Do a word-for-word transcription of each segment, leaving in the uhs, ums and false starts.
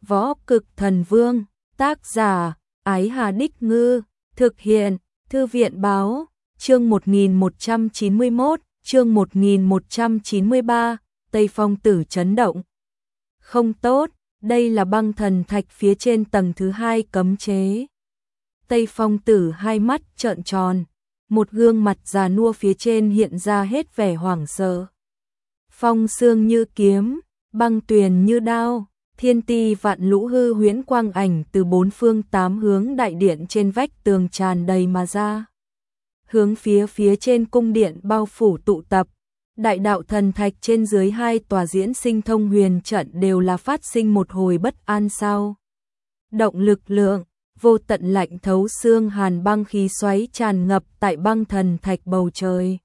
Võ Cực Thần Vương, tác giả, Ái Hà Đích Ngư, thực hiện, Thư viện Báo, chương một nghìn một trăm chín mươi mốt, chương một nghìn một trăm chín mươi ba, Tây Phong Tử chấn động. Không tốt, đây là băng thần thạch phía trên tầng thứ hai cấm chế. Tây Phong Tử hai mắt trợn tròn, một gương mặt già nua phía trên hiện ra hết vẻ hoảng sợ. Phong xương như kiếm, băng tuyền như đao, thiên ti vạn lũ hư huyễn quang ảnh từ bốn phương tám hướng đại điện trên vách tường tràn đầy mà ra. Hướng phía phía trên cung điện bao phủ tụ tập, đại đạo thần thạch trên dưới hai tòa diễn sinh thông huyền trận đều là phát sinh một hồi bất an sau. Động lực lượng, vô tận lạnh thấu xương hàn băng khí xoáy tràn ngập tại băng thần thạch bầu trời.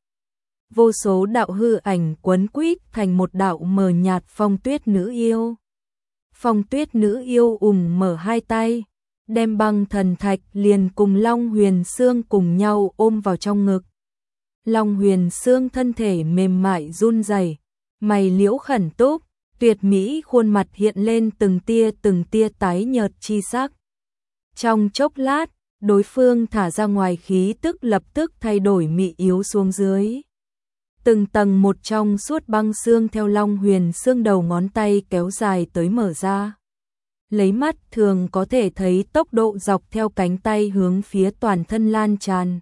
Vô số đạo hư ảnh quấn quýt thành một đạo mờ nhạt phong tuyết nữ yêu. Phong tuyết nữ yêu ủng mở hai tay, đem băng thần thạch liền cùng Long Huyền Xương cùng nhau ôm vào trong ngực. Long Huyền Xương thân thể mềm mại run rẩy, mày liễu khẩn túc, tuyệt mỹ khuôn mặt hiện lên từng tia từng tia tái nhợt chi sắc. Trong chốc lát, đối phương thả ra ngoài khí tức lập tức thay đổi mị yếu xuống dưới. Từng tầng một trong suốt băng xương theo Long Huyền Xương đầu ngón tay kéo dài tới mở ra. Lấy mắt thường có thể thấy tốc độ dọc theo cánh tay hướng phía toàn thân lan tràn.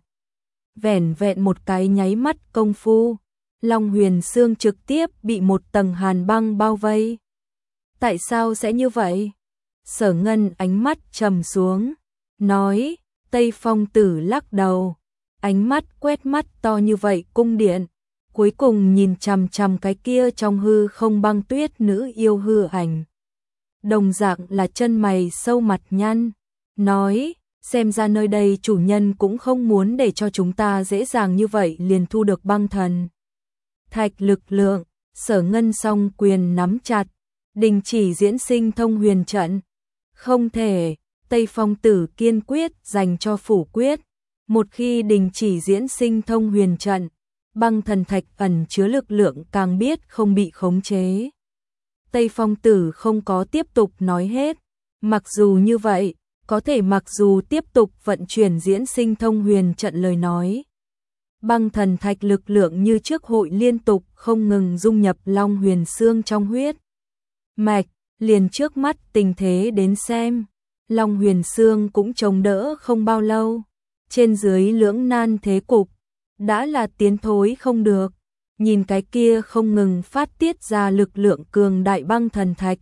Vẻn vẹn một cái nháy mắt công phu, Long Huyền Xương trực tiếp bị một tầng hàn băng bao vây. Tại sao sẽ như vậy? Sở Ngân ánh mắt trầm xuống, nói, Tây Phong Tử lắc đầu, ánh mắt quét mắt to như vậy cung điện, cuối cùng nhìn chằm chằm cái kia trong hư không băng tuyết nữ yêu hư ảnh. Đồng dạng là chân mày sâu mặt nhăn, nói, xem ra nơi đây chủ nhân cũng không muốn để cho chúng ta dễ dàng như vậy liền thu được băng thần thạch lực lượng. Sở Ngân song quyền nắm chặt, đình chỉ diễn sinh thông huyền trận. Không thể, Tây Phong Tử kiên quyết dành cho phủ quyết, một khi đình chỉ diễn sinh thông huyền trận, băng thần thạch ẩn chứa lực lượng càng biết không bị khống chế. Tây Phong Tử không có tiếp tục nói hết, mặc dù như vậy, có thể mặc dù tiếp tục vận chuyển diễn sinh thông huyền trận lời nói. Băng thần thạch lực lượng như trước hội liên tục không ngừng dung nhập Long Huyền Xương trong huyết mạch, liền trước mắt tình thế đến xem, Long Huyền Xương cũng chống đỡ không bao lâu, trên dưới lưỡng nan thế cục, đã là tiến thối không được. Nhìn cái kia không ngừng phát tiết ra lực lượng cường đại băng thần thạch,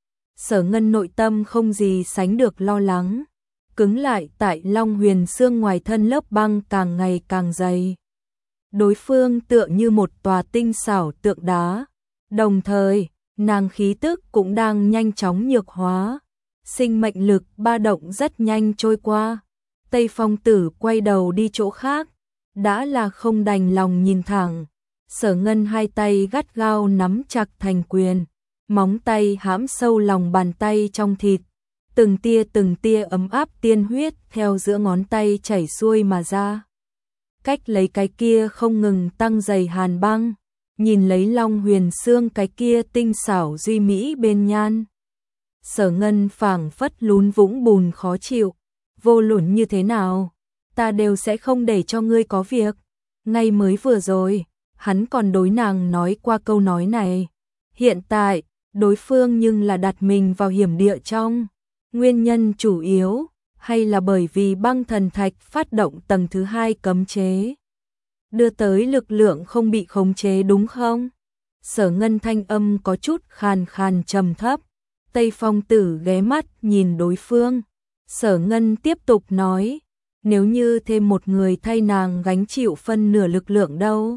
Sở Ngân nội tâm không gì sánh được lo lắng, cứng lại tại Long Huyền Xương ngoài thân lớp băng càng ngày càng dày. Đối phương tựa như một tòa tinh xảo tượng đá, đồng thời, nàng khí tức cũng đang nhanh chóng nhược hóa, sinh mệnh lực ba động rất nhanh trôi qua. Tây Phong Tử quay đầu đi chỗ khác, đã là không đành lòng nhìn thẳng. Sở Ngân hai tay gắt gao nắm chặt thành quyền, móng tay hãm sâu lòng bàn tay trong thịt, từng tia từng tia ấm áp tiên huyết theo giữa ngón tay chảy xuôi mà ra. Cách lấy cái kia không ngừng tăng dày hàn băng, nhìn lấy Long Huyền Xương cái kia tinh xảo duy mỹ bên nhan. Sở Ngân phảng phất lún vũng bùn khó chịu, vô luận như thế nào, ta đều sẽ không để cho ngươi có việc. Ngay mới vừa rồi, hắn còn đối nàng nói qua câu nói này. Hiện tại, đối phương nhưng là đặt mình vào hiểm địa trong. Nguyên nhân chủ yếu, hay là bởi vì băng thần thạch phát động tầng thứ hai cấm chế, đưa tới lực lượng không bị khống chế đúng không? Sở Ngân thanh âm có chút khàn khàn trầm thấp. Tây Phong Tử ghé mắt nhìn đối phương. Sở Ngân tiếp tục nói, nếu như thêm một người thay nàng gánh chịu phân nửa lực lượng đâu?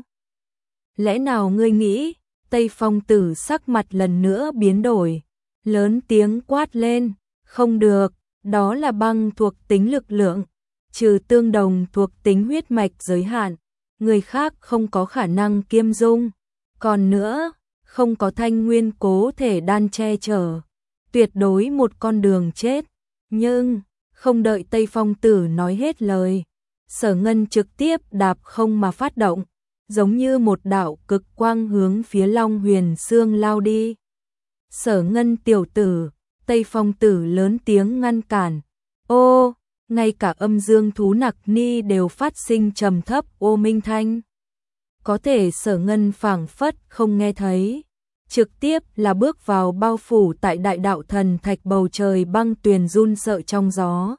Lẽ nào ngươi nghĩ? Tây Phong Tử sắc mặt lần nữa biến đổi, lớn tiếng quát lên, không được, đó là băng thuộc tính lực lượng, trừ tương đồng thuộc tính huyết mạch giới hạn, người khác không có khả năng kiêm dung, còn nữa, không có thanh nguyên cố thể đan che chở, tuyệt đối một con đường chết. Nhưng, không đợi Tây Phong Tử nói hết lời, Sở Ngân trực tiếp đạp không mà phát động, giống như một đạo cực quang hướng phía Long Huyền Xương lao đi. Sở Ngân tiểu tử, Tây Phong Tử lớn tiếng ngăn cản. Ô, ngay cả âm dương thú nặc ni đều phát sinh trầm thấp ô minh thanh. Có thể Sở Ngân phảng phất không nghe thấy. Trực tiếp là bước vào bao phủ tại đại đạo thần thạch bầu trời băng tuyền run sợ trong gió.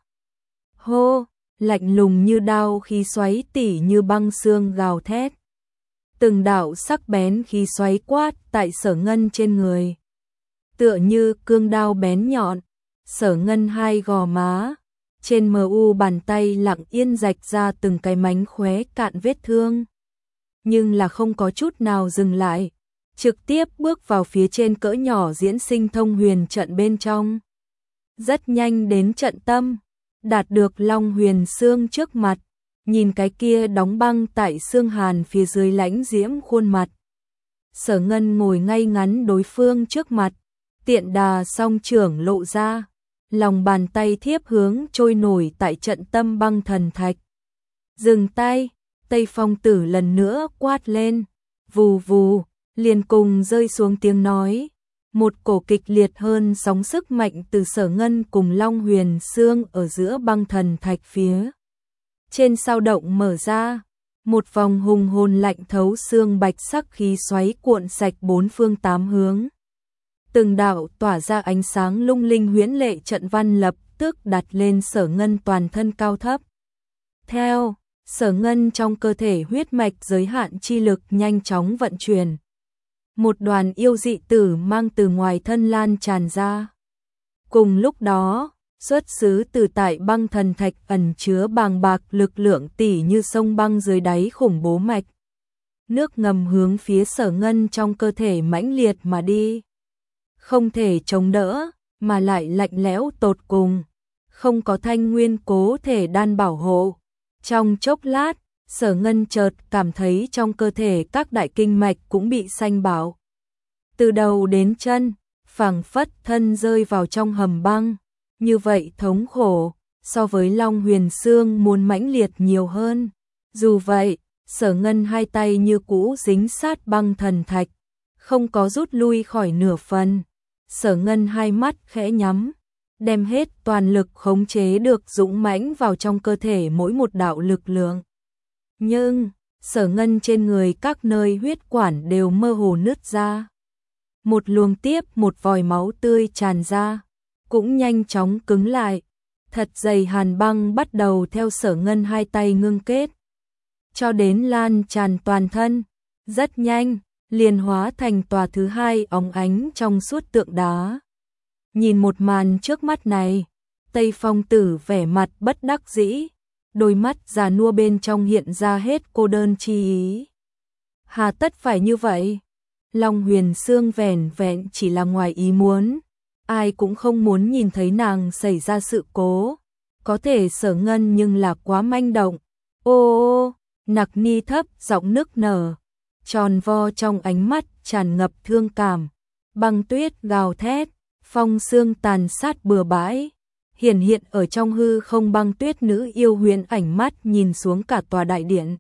Hô, lạnh lùng như đao khí xoáy tỉ như băng xương gào thét. Từng đạo sắc bén khí xoáy quát tại Sở Ngân trên người. Tựa như cương đao bén nhọn, Sở Ngân hai gò má, trên mờ u bàn tay lặng yên rạch ra từng cái mánh khóe cạn vết thương. Nhưng là không có chút nào dừng lại, trực tiếp bước vào phía trên cỡ nhỏ diễn sinh thông huyền trận bên trong. Rất nhanh đến trận tâm, đạt được Long Huyền Xương trước mặt, nhìn cái kia đóng băng tại xương hàn phía dưới lãnh diễm khuôn mặt. Sở Ngân ngồi ngay ngắn đối phương trước mặt, tiện đà song trưởng lộ ra, lòng bàn tay thiếp hướng trôi nổi tại trận tâm băng thần thạch. Dừng tay, Tây Phong Tử lần nữa quát lên, vù vù, liền cùng rơi xuống tiếng nói. Một cổ kịch liệt hơn sóng sức mạnh từ Sở Ngân cùng Long Huyền Xương ở giữa băng thần thạch phía trên sao động mở ra, một vòng hùng hồn lạnh thấu xương bạch sắc khí xoáy cuộn sạch bốn phương tám hướng. Từng đạo tỏa ra ánh sáng lung linh huyễn lệ trận văn lập tức đặt lên Sở Ngân toàn thân cao thấp. Theo, Sở Ngân trong cơ thể huyết mạch giới hạn chi lực nhanh chóng vận chuyển. Một đoàn yêu dị tử mang từ ngoài thân lan tràn ra. Cùng lúc đó, xuất xứ từ tại băng thần thạch ẩn chứa bàng bạc lực lượng tỉ như sông băng dưới đáy khủng bố mạch. Nước ngầm hướng phía Sở Ngân trong cơ thể mãnh liệt mà đi. Không thể chống đỡ, mà lại lạnh lẽo tột cùng. Không có thanh nguyên cố thể đan bảo hộ. Trong chốc lát, Sở Ngân chợt cảm thấy trong cơ thể các đại kinh mạch cũng bị xanh bảo. Từ đầu đến chân, phảng phất thân rơi vào trong hầm băng. Như vậy thống khổ, so với Long Huyền Xương muốn mãnh liệt nhiều hơn. Dù vậy, Sở Ngân hai tay như cũ dính sát băng thần thạch, không có rút lui khỏi nửa phần. Sở Ngân hai mắt khẽ nhắm, đem hết toàn lực khống chế được dũng mãnh vào trong cơ thể mỗi một đạo lực lượng. Nhưng, Sở Ngân trên người các nơi huyết quản đều mơ hồ nứt ra. Một luồng tiếp một vòi máu tươi tràn ra, cũng nhanh chóng cứng lại. Thật dày hàn băng bắt đầu theo Sở Ngân hai tay ngưng kết, cho đến lan tràn toàn thân. Rất nhanh, liền hóa thành tòa thứ hai óng ánh trong suốt tượng đá. Nhìn một màn trước mắt này, Tây Phong Tử vẻ mặt bất đắc dĩ, đôi mắt già nua bên trong hiện ra hết cô đơn chi ý. Hà tất phải như vậy? Long Huyền Xương vẻn vẹn chỉ là ngoài ý muốn, ai cũng không muốn nhìn thấy nàng xảy ra sự cố. Có thể Sở Ngân nhưng là quá manh động. Ô ô, nặc ni thấp giọng nức nở, tròn vo trong ánh mắt tràn ngập thương cảm. Băng tuyết gào thét, phong sương tàn sát bừa bãi. Hiển hiện ở trong hư không băng tuyết nữ yêu huyền ảnh mắt nhìn xuống cả tòa đại điện.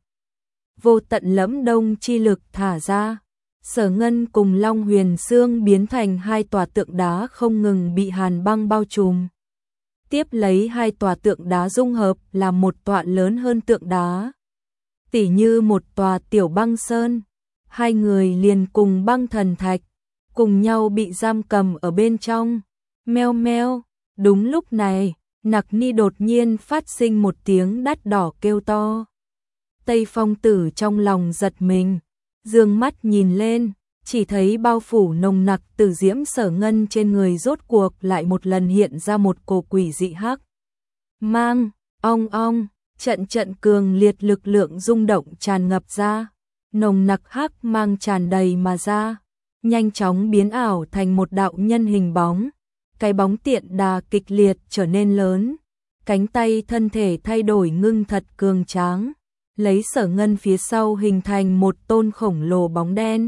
Vô tận lẫm đông chi lực thả ra. Sở Ngân cùng Long Huyền Xương biến thành hai tòa tượng đá không ngừng bị hàn băng bao trùm. Tiếp lấy hai tòa tượng đá dung hợp là một tọa lớn hơn tượng đá. Tỉ như một tòa tiểu băng sơn. Hai người liền cùng băng thần thạch, cùng nhau bị giam cầm ở bên trong. Meo meo, đúng lúc này, nặc ni đột nhiên phát sinh một tiếng đắt đỏ kêu to. Tây Phong Tử trong lòng giật mình, dương mắt nhìn lên, chỉ thấy bao phủ nồng nặc từ diễm Sở Ngân trên người rốt cuộc lại một lần hiện ra một cổ quỷ dị hắc mang, ong ong, trận trận cường liệt lực lượng rung động tràn ngập ra, nồng nặc hắc mang tràn đầy mà ra, nhanh chóng biến ảo thành một đạo nhân hình bóng. Cái bóng tiện đà kịch liệt trở nên lớn, cánh tay thân thể thay đổi ngưng thật cường tráng, lấy Sở Ngân phía sau hình thành một tôn khổng lồ bóng đen.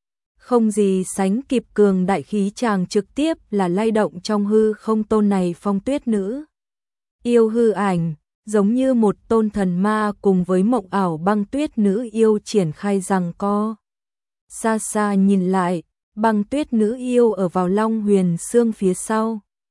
Không gì sánh kịp cường đại khí tràng, trực tiếp là lay động trong hư không tôn này phong tuyết nữ yêu hư ảnh, giống như một tôn thần ma cùng với mộng ảo băng tuyết nữ yêu triển khai giằng co. Xa xa nhìn lại, băng tuyết nữ yêu ở vào Long Huyền Xương phía sau,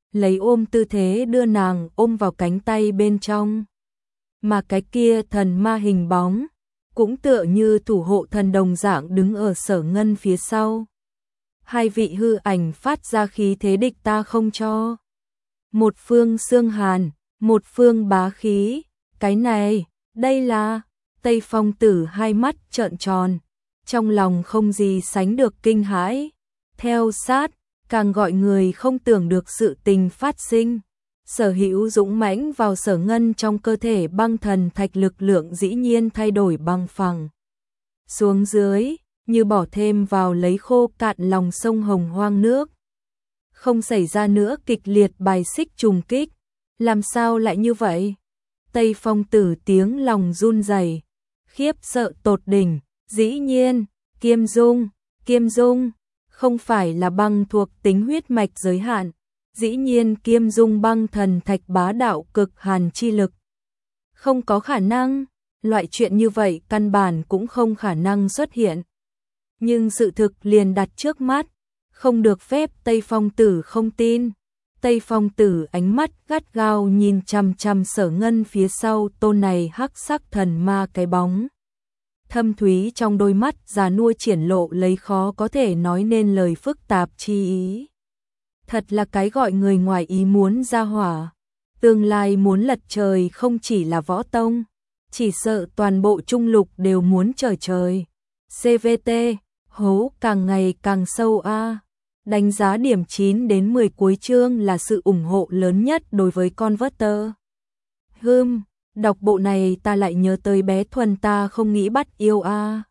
lấy ôm tư thế đưa nàng ôm vào cánh tay bên trong. Mà cái kia thần ma hình bóng, cũng tựa như thủ hộ thần đồng dạng đứng ở Sở Ngân phía sau. Hai vị hư ảnh phát ra khí thế địch ta không cho. Một phương xương hàn, một phương bá khí, cái này, đây là... Tây Phong Tử hai mắt trợn tròn, trong lòng không gì sánh được kinh hãi. Theo sát, càng gọi người không tưởng được sự tình phát sinh. Sở Hữu dũng mãnh vào Sở Ngân trong cơ thể băng thần thạch lực lượng dĩ nhiên thay đổi băng phẳng. Xuống dưới, như bỏ thêm vào lấy khô cạn lòng sông hồng hoang nước. Không xảy ra nữa kịch liệt bài xích trùng kích. Làm sao lại như vậy? Tây Phong Tử tiếng lòng run rẩy, khiếp sợ tột đỉnh. Dĩ nhiên, Kiêm Dung, Kiêm Dung, không phải là băng thuộc tính huyết mạch giới hạn. Dĩ nhiên Kiêm Dung băng thần thạch bá đạo cực hàn chi lực. Không có khả năng, loại chuyện như vậy căn bản cũng không khả năng xuất hiện. Nhưng sự thực liền đặt trước mắt, không được phép Tây Phong Tử không tin. Tây Phong Tử ánh mắt gắt gao nhìn chằm chằm Sở Ngân phía sau tôn này hắc sắc thần ma cái bóng. Thâm thúy trong đôi mắt già nua triển lộ lấy khó có thể nói nên lời phức tạp chi ý. Thật là cái gọi người ngoài ý muốn ra hỏa. Tương lai muốn lật trời không chỉ là võ tông, chỉ sợ toàn bộ trung lục đều muốn trời trời. xê vê tê, hố càng ngày càng sâu a. Đánh giá điểm chín đến mười cuối chương là sự ủng hộ lớn nhất đối với Converter. Hừm, đọc bộ này ta lại nhớ tới bé Thuần ta không nghĩ bắt yêu a.